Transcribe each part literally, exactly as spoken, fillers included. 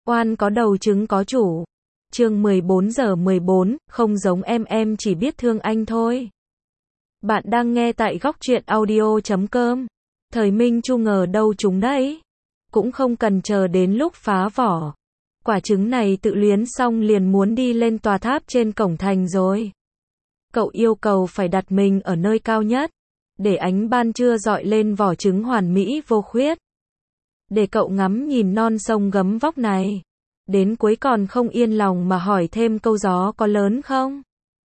Oan có đầu trứng có chủ. Chương mười bốn giờ mười bốn, không giống em em chỉ biết thương anh thôi. Bạn đang nghe tại góc truyện audio chấm com. Thời Minh Chu ngờ đâu chúng đấy. Cũng không cần chờ đến lúc phá vỏ. Quả trứng này tự luyến xong liền muốn đi lên tòa tháp trên cổng thành rồi. Cậu yêu cầu phải đặt mình ở nơi cao nhất, để ánh ban trưa rọi lên vỏ trứng hoàn mỹ vô khuyết. Để cậu ngắm nhìn non sông gấm vóc này. Đến cuối còn không yên lòng mà hỏi thêm câu gió có lớn không?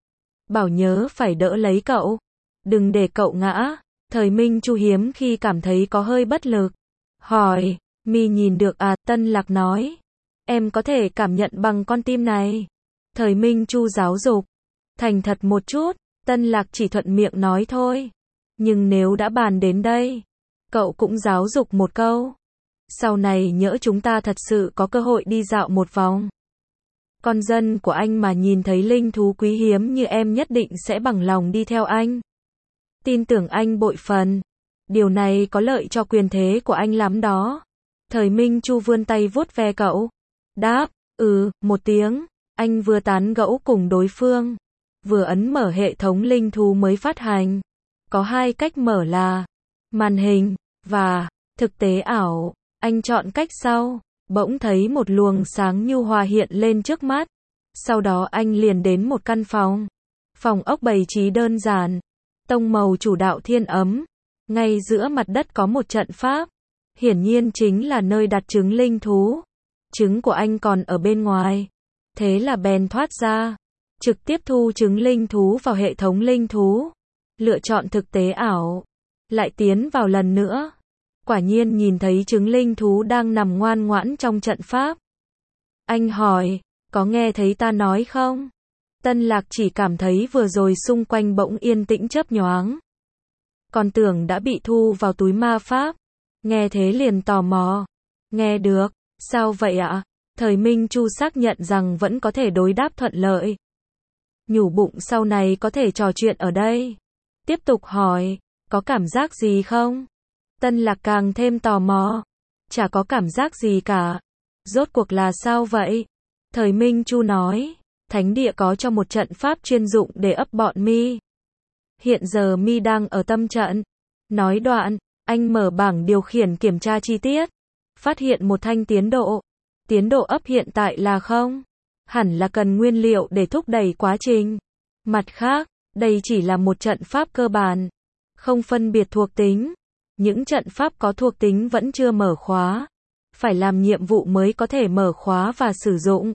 Bảo nhớ phải đỡ lấy cậu. Đừng để cậu ngã. Thời Minh Chu hiếm khi cảm thấy có hơi bất lực. Hỏi, mi nhìn được à? Tân Lạc nói. Em có thể cảm nhận bằng con tim này. Thời Minh Chu giáo dục. Thành thật một chút. Tân Lạc chỉ thuận miệng nói thôi. Nhưng nếu đã bàn đến đây, cậu cũng giáo dục một câu. Sau này nhỡ chúng ta thật sự có cơ hội đi dạo một vòng. Con dân của anh mà nhìn thấy linh thú quý hiếm như em nhất định sẽ bằng lòng đi theo anh. Tin tưởng anh bội phần. Điều này có lợi cho quyền thế của anh lắm đó. Thời Minh Chu vươn tay vuốt ve cậu. Đáp, ừ, một tiếng. Anh vừa tán gẫu cùng đối phương, vừa ấn mở hệ thống linh thú mới phát hành. Có hai cách mở là màn hình và thực tế ảo. Anh chọn cách sau, bỗng thấy một luồng sáng nhu hòa hiện lên trước mắt. Sau đó anh liền đến một căn phòng. Phòng ốc bày trí đơn giản, tông màu chủ đạo thiên ấm. Ngay giữa mặt đất có một trận pháp. Hiển nhiên chính là nơi đặt trứng linh thú. Trứng của anh còn ở bên ngoài. Thế là bèn thoát ra, trực tiếp thu trứng linh thú vào hệ thống linh thú. Lựa chọn thực tế ảo. Lại tiến vào lần nữa. Quả nhiên nhìn thấy trứng linh thú đang nằm ngoan ngoãn trong trận pháp. Anh hỏi, có nghe thấy ta nói không? Tân Lạc chỉ cảm thấy vừa rồi xung quanh bỗng yên tĩnh chớp nhoáng. Còn tưởng đã bị thu vào túi ma pháp. Nghe thế liền tò mò. Nghe được, sao vậy ạ? Thời Minh Chu xác nhận rằng vẫn có thể đối đáp thuận lợi. Nhủ bụng sau này có thể trò chuyện ở đây. Tiếp tục hỏi, có cảm giác gì không? Tân Lạc càng thêm tò mò. Chả có cảm giác gì cả. Rốt cuộc là sao vậy? Thời Minh Chu nói, thánh địa có cho một trận pháp chuyên dụng để ấp bọn mi. Hiện giờ mi đang ở tâm trận. Nói đoạn, anh mở bảng điều khiển kiểm tra chi tiết. Phát hiện một thanh tiến độ. Tiến độ ấp hiện tại là không. Hẳn là cần nguyên liệu để thúc đẩy quá trình. Mặt khác, đây chỉ là một trận pháp cơ bản. Không phân biệt thuộc tính. Những trận pháp có thuộc tính vẫn chưa mở khóa. Phải làm nhiệm vụ mới có thể mở khóa và sử dụng.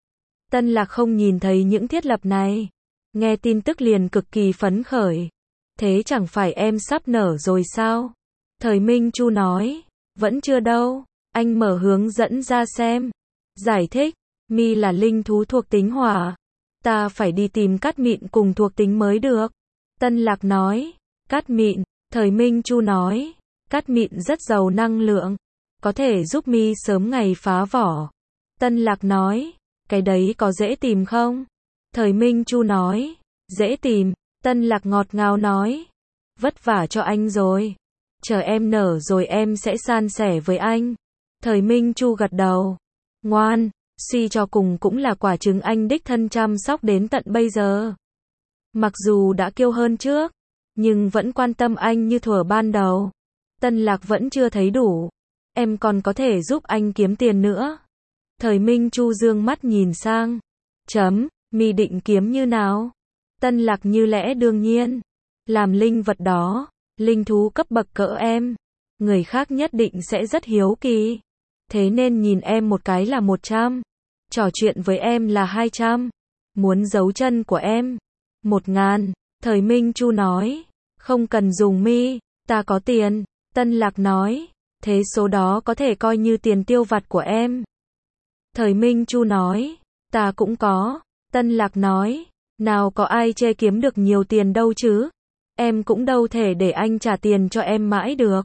Tân Lạc không nhìn thấy những thiết lập này. Nghe tin tức liền cực kỳ phấn khởi. Thế chẳng phải em sắp nở rồi sao? Thời Minh Chu nói, vẫn chưa đâu. Anh mở hướng dẫn ra xem. Giải thích, mi là linh thú thuộc tính hỏa. Ta phải đi tìm cát mịn cùng thuộc tính mới được. Tân Lạc nói, cát mịn. Thời Minh Chu nói, cát mịn rất giàu năng lượng. Có thể giúp mi sớm ngày phá vỏ. Tân Lạc nói, cái đấy có dễ tìm không? Thời Minh Chu nói, dễ tìm. Tân Lạc ngọt ngào nói, vất vả cho anh rồi. Chờ em nở rồi em sẽ san sẻ với anh. Thời Minh Chu gật đầu. Ngoan, suy cho cùng cũng là quả trứng anh đích thân chăm sóc đến tận bây giờ. Mặc dù đã kiêu hơn trước, nhưng vẫn quan tâm anh như thuở ban đầu. Tân Lạc vẫn chưa thấy đủ. Em còn có thể giúp anh kiếm tiền nữa. Thời Minh Chu dương mắt nhìn sang. Chấm, mi định kiếm như nào? Tân Lạc như lẽ đương nhiên. Làm linh vật đó, linh thú cấp bậc cỡ em. Người khác nhất định sẽ rất hiếu kỳ. Thế nên nhìn em một cái là một trăm. Trò chuyện với em là hai trăm. Muốn giấu chân của em. Một ngàn. Thời Minh Chu nói. Không cần dùng mi, ta có tiền. Tân Lạc nói. Thế số đó có thể coi như tiền tiêu vặt của em. Thời Minh Chu nói. Ta cũng có. Tân Lạc nói. Nào có ai chê kiếm được nhiều tiền đâu chứ. Em cũng đâu thể để anh trả tiền cho em mãi được.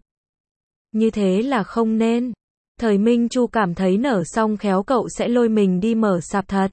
Như thế là không nên. Thời Minh Chu cảm thấy nở xong khéo cậu sẽ lôi mình đi mở sạp thật.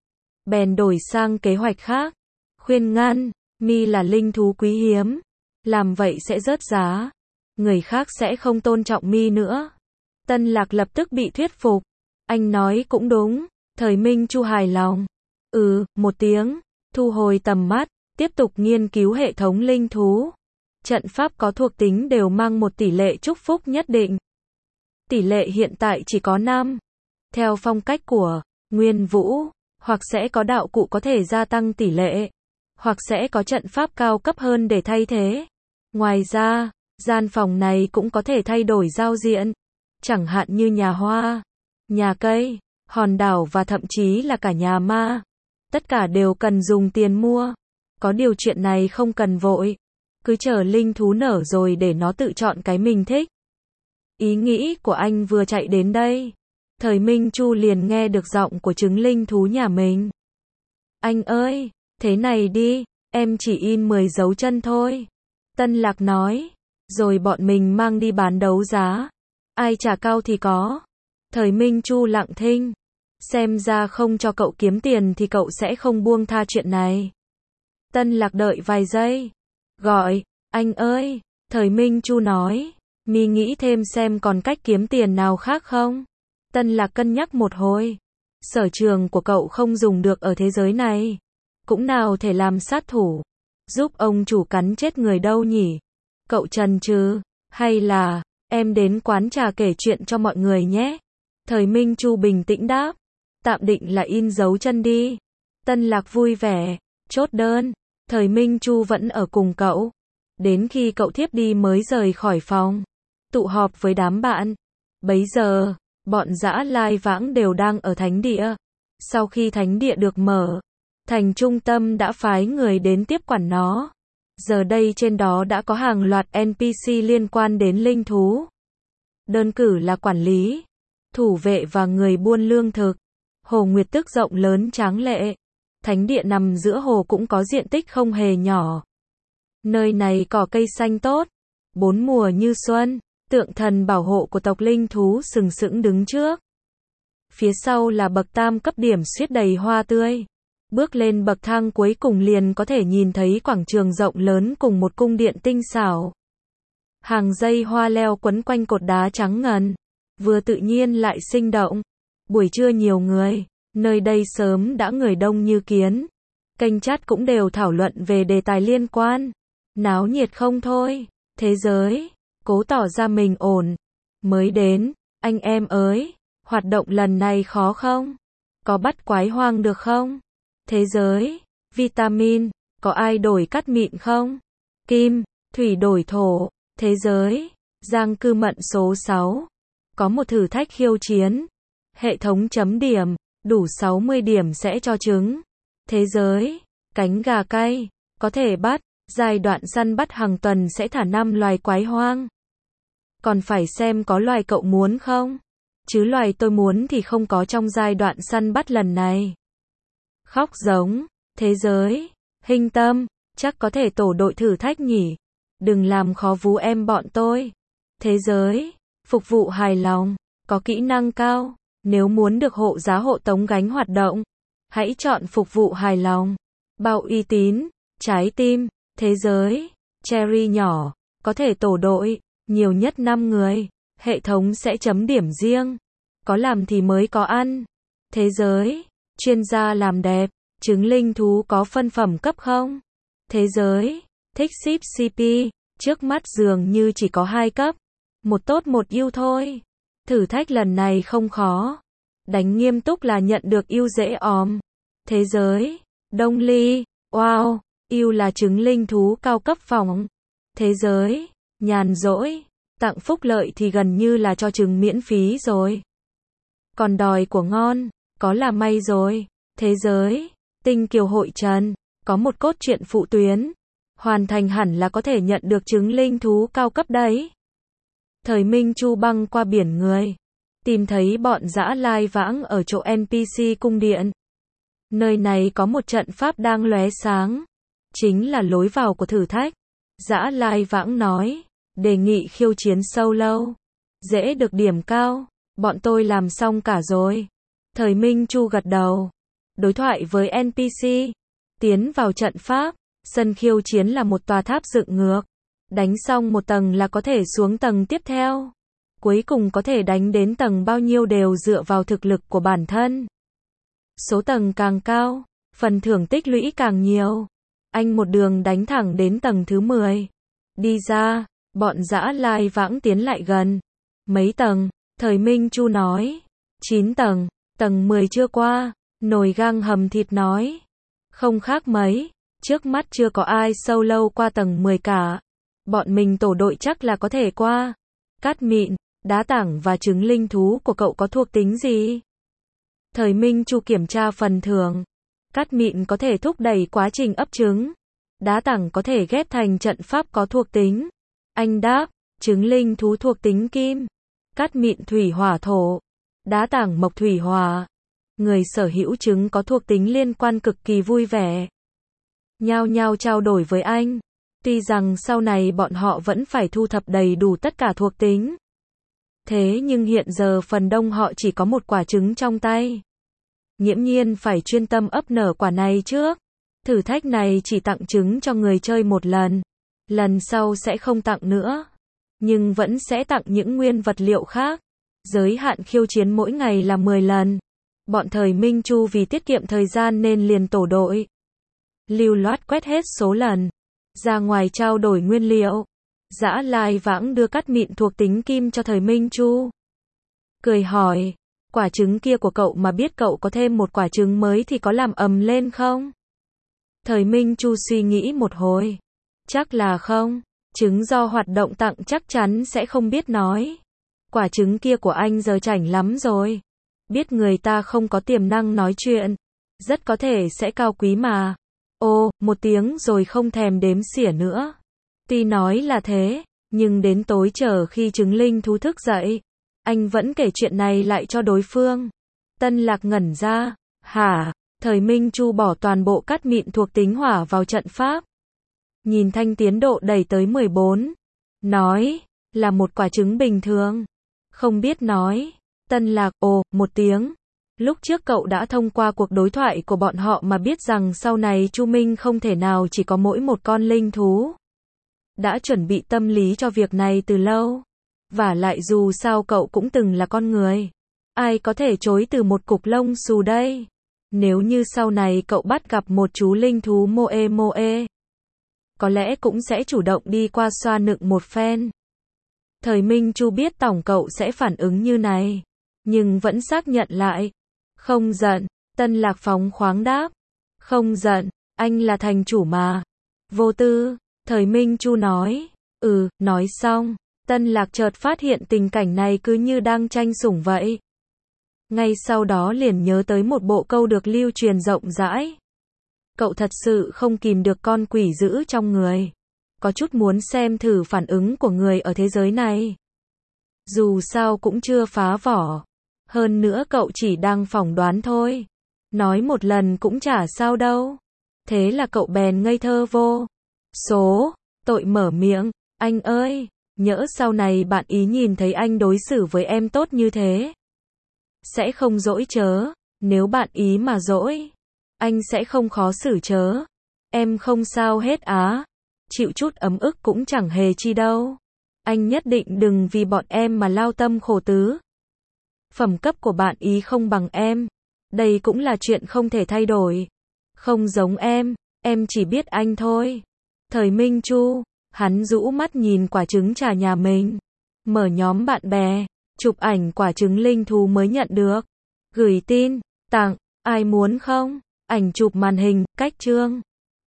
Bèn đổi sang kế hoạch khác. Khuyên ngăn, mi là linh thú quý hiếm. Làm vậy sẽ rớt giá. Người khác sẽ không tôn trọng mi nữa. Tân Lạc lập tức bị thuyết phục. Anh nói cũng đúng. Thời Minh Chu hài lòng. Ừ, một tiếng. Thu hồi tầm mắt. Tiếp tục nghiên cứu hệ thống linh thú. Trận pháp có thuộc tính đều mang một tỷ lệ chúc phúc nhất định. Tỷ lệ hiện tại chỉ có năm. Theo phong cách của Nguyên Vũ, hoặc sẽ có đạo cụ có thể gia tăng tỷ lệ, hoặc sẽ có trận pháp cao cấp hơn để thay thế. Ngoài ra, gian phòng này cũng có thể thay đổi giao diện, chẳng hạn như nhà hoa, nhà cây, hòn đảo và thậm chí là cả nhà ma. Tất cả đều cần dùng tiền mua. Có điều chuyện này không cần vội. Cứ chờ linh thú nở rồi để nó tự chọn cái mình thích. Ý nghĩ của anh vừa chạy đến đây. Thời Minh Chu liền nghe được giọng của trứng linh thú nhà mình. Anh ơi, thế này đi, em chỉ in mười dấu chân thôi. Tân Lạc nói, rồi bọn mình mang đi bán đấu giá. Ai trả cao thì có. Thời Minh Chu lặng thinh. Xem ra không cho cậu kiếm tiền thì cậu sẽ không buông tha chuyện này. Tân Lạc đợi vài giây. Gọi, anh ơi, Thời Minh Chu nói, mi nghĩ thêm xem còn cách kiếm tiền nào khác không? Tân Lạc cân nhắc một hồi. Sở trường của cậu không dùng được ở thế giới này. Cũng nào thể làm sát thủ. Giúp ông chủ cắn chết người đâu nhỉ? Cậu chần chừ. Hay là, em đến quán trà kể chuyện cho mọi người nhé. Thời Minh Chu bình tĩnh đáp. Tạm định là in dấu chân đi. Tân Lạc vui vẻ. Chốt đơn. Thời Minh Chu vẫn ở cùng cậu. Đến khi cậu thiếp đi mới rời khỏi phòng. Tụ họp với đám bạn. Bấy giờ, bọn Dã Lai Vãng đều đang ở thánh địa. Sau khi thánh địa được mở, thành trung tâm đã phái người đến tiếp quản nó. Giờ đây trên đó đã có hàng loạt en pê xê liên quan đến linh thú. Đơn cử là quản lý, thủ vệ và người buôn lương thực. Hồ Nguyệt Tức rộng lớn tráng lệ. Thánh địa nằm giữa hồ cũng có diện tích không hề nhỏ. Nơi này cỏ cây xanh tốt, bốn mùa như xuân, tượng thần bảo hộ của tộc linh thú sừng sững đứng trước. Phía sau là bậc tam cấp điểm xuyết đầy hoa tươi. Bước lên bậc thang cuối cùng liền có thể nhìn thấy quảng trường rộng lớn cùng một cung điện tinh xảo. Hàng dây hoa leo quấn quanh cột đá trắng ngần, vừa tự nhiên lại sinh động. Buổi trưa nhiều người, nơi đây sớm đã người đông như kiến. Kênh chat cũng đều thảo luận về đề tài liên quan. Náo nhiệt không thôi. Thế giới, cố tỏ ra mình ổn. Mới đến, anh em ơi, hoạt động lần này khó không? Có bắt quái hoang được không? Thế giới, vitamin, có ai đổi cắt mịn không? Kim, thủy đổi thổ. Thế giới, Giang Cư Mận số sáu. Có một thử thách khiêu chiến. Hệ thống chấm điểm, đủ sáu mươi điểm sẽ cho trứng. Thế giới, cánh gà cay, có thể bắt. Giai đoạn săn bắt hàng tuần sẽ thả năm loài quái hoang. Còn phải xem có loài cậu muốn không? Chứ loài tôi muốn thì không có trong giai đoạn săn bắt lần này. Khóc giống, thế giới, Hình Tâm, chắc có thể tổ đội thử thách nhỉ? Đừng làm khó vú em bọn tôi. Thế giới, phục vụ hài lòng, có kỹ năng cao. Nếu muốn được hộ giá hộ tống gánh hoạt động, hãy chọn phục vụ hài lòng. Bao uy tín, trái tim. Thế giới, Cherry nhỏ, có thể tổ đội, nhiều nhất năm người, hệ thống sẽ chấm điểm riêng. Có làm thì mới có ăn. Thế giới, chuyên gia làm đẹp, trứng linh thú có phân phẩm cấp không? Thế giới, thích ship xê pê, trước mắt dường như chỉ có hai cấp. Một tốt một ưu thôi. Thử thách lần này không khó. Đánh nghiêm túc là nhận được ưu dễ òm. Thế giới, Đông Ly, wow. Yêu là trứng linh thú cao cấp phòng. Thế giới, nhàn rỗi, tặng phúc lợi thì gần như là cho trứng miễn phí rồi. Còn đòi của ngon, có là may rồi. Thế giới, Tinh Kiều Hội Trần, có một cốt truyện phụ tuyến. Hoàn thành hẳn là có thể nhận được trứng linh thú cao cấp đấy. Thời Minh Chu băng qua biển người. Tìm thấy bọn Dã Lai Vãng ở chỗ en pê xê cung điện. Nơi này có một trận pháp đang lóe sáng. Chính là lối vào của thử thách. Dã Lai Vãng nói, đề nghị khiêu chiến solo. Dễ được điểm cao, bọn tôi làm xong cả rồi. Thời Minh Chu gật đầu. Đối thoại với en pê xê. Tiến vào trận pháp, sân khiêu chiến là một tòa tháp dựng ngược. Đánh xong một tầng là có thể xuống tầng tiếp theo. Cuối cùng có thể đánh đến tầng bao nhiêu đều dựa vào thực lực của bản thân. Số tầng càng cao, phần thưởng tích lũy càng nhiều. Anh một đường đánh thẳng đến tầng thứ mười. Đi ra, bọn Dã Lai Vãng tiến lại gần. Mấy tầng? Thời Minh Chu nói. chín tầng, tầng mười chưa qua. Nồi gang hầm thịt nói. Không khác mấy, trước mắt chưa có ai solo qua tầng mười cả. Bọn mình tổ đội chắc là có thể qua. Cát mịn, đá tảng và trứng linh thú của cậu có thuộc tính gì? Thời Minh Chu kiểm tra phần thưởng. Cát mịn có thể thúc đẩy quá trình ấp trứng. Đá tảng có thể ghép thành trận pháp có thuộc tính. Anh đáp, trứng linh thú thuộc tính kim. Cát mịn thủy hỏa thổ. Đá tảng mộc thủy hỏa. Người sở hữu trứng có thuộc tính liên quan cực kỳ vui vẻ. Nhao nhao trao đổi với anh. Tuy rằng sau này bọn họ vẫn phải thu thập đầy đủ tất cả thuộc tính. Thế nhưng hiện giờ phần đông họ chỉ có một quả trứng trong tay. Nghiễm nhiên phải chuyên tâm ấp nở quả này trước. Thử thách này chỉ tặng trứng cho người chơi một lần. Lần sau sẽ không tặng nữa. Nhưng vẫn sẽ tặng những nguyên vật liệu khác. Giới hạn khiêu chiến mỗi ngày là mười lần. Bọn Thời Minh Chu vì tiết kiệm thời gian nên liền tổ đội. Lưu loát quét hết số lần. Ra ngoài trao đổi nguyên liệu. Dã Lai Vãng đưa cát mịn thuộc tính kim cho Thời Minh Chu. Cười hỏi, quả trứng kia của cậu mà biết cậu có thêm một quả trứng mới thì có làm ầm lên không? Thời Minh Chu suy nghĩ một hồi. Chắc là không. Trứng do hoạt động tặng chắc chắn sẽ không biết nói. Quả trứng kia của anh giờ chảnh lắm rồi. Biết người ta không có tiềm năng nói chuyện. Rất có thể sẽ cao quý mà. Ô, một tiếng rồi không thèm đếm xỉa nữa. Tuy nói là thế, nhưng đến tối chờ khi trứng linh thú thức dậy, anh vẫn kể chuyện này lại cho đối phương. Tân Lạc ngẩn ra. Hả? Thời Minh Chu bỏ toàn bộ cát mịn thuộc tính hỏa vào trận pháp. Nhìn thanh tiến độ đẩy tới mười bốn. Nói, là một quả trứng bình thường. Không biết nói. Tân Lạc, ồ, một tiếng. Lúc trước cậu đã thông qua cuộc đối thoại của bọn họ mà biết rằng sau này Chu Minh không thể nào chỉ có mỗi một con linh thú. Đã chuẩn bị tâm lý cho việc này từ lâu. Và lại dù sao cậu cũng từng là con người. Ai có thể chối từ một cục lông xù đây? Nếu như sau này cậu bắt gặp một chú linh thú moe moe, có lẽ cũng sẽ chủ động đi qua xoa nựng một phen. Thời Minh Chu biết tổng cậu sẽ phản ứng như này, nhưng vẫn xác nhận lại. Không giận. Tân Lạc phóng khoáng đáp. Không giận, anh là thành chủ mà. Vô tư. Thời Minh Chu nói. Ừ, nói xong. Tân Lạc chợt phát hiện tình cảnh này cứ như đang tranh sủng vậy. Ngay sau đó liền nhớ tới một bộ câu được lưu truyền rộng rãi. Cậu thật sự không kìm được con quỷ dữ trong người. Có chút muốn xem thử phản ứng của người ở thế giới này. Dù sao cũng chưa phá vỏ. Hơn nữa cậu chỉ đang phỏng đoán thôi. Nói một lần cũng chả sao đâu. Thế là cậu bèn ngây thơ vô số tội mở miệng. Anh ơi, nhỡ sau này bạn ý nhìn thấy anh đối xử với em tốt như thế. Sẽ không dỗi chớ. Nếu bạn ý mà dỗi, anh sẽ không khó xử chớ. Em không sao hết á. Chịu chút ấm ức cũng chẳng hề chi đâu. Anh nhất định đừng vì bọn em mà lao tâm khổ tứ. Phẩm cấp của bạn ý không bằng em. Đây cũng là chuyện không thể thay đổi. Không giống em, em chỉ biết anh thôi. Thời Minh Chu, hắn rũ mắt nhìn quả trứng trà nhà mình. Mở nhóm bạn bè, chụp ảnh quả trứng linh thú mới nhận được. Gửi tin, tặng, ai muốn không? Ảnh chụp màn hình, cách trương.